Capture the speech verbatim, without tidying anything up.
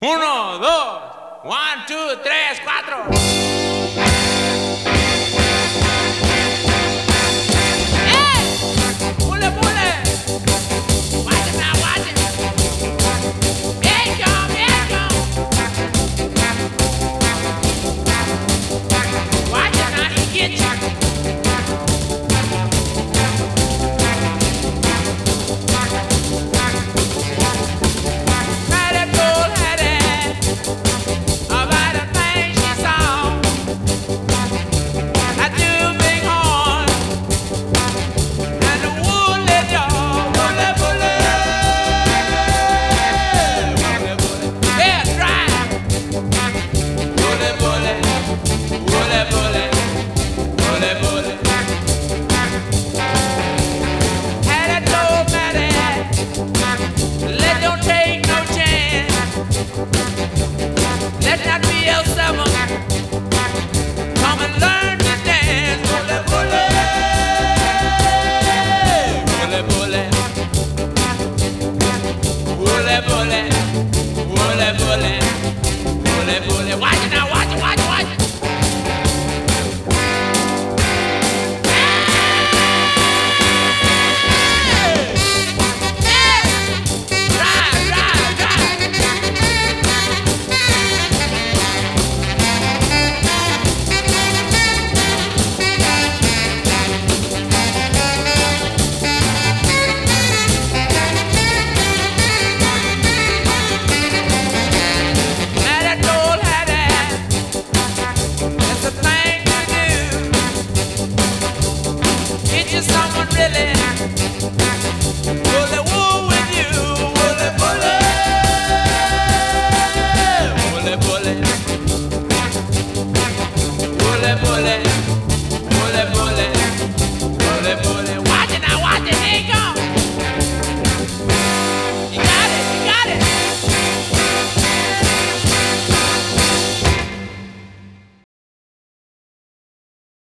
Uno, dos, one, two, tres, cuatro. ¡Eh! ¡Pule, pule! Watch it now, watch it. Viejo, viejo. Watch it now, he get you. Watch it now, watch it, watch it, watch it. Someone really bully woo with you, bully bully, bully bully, bully bully.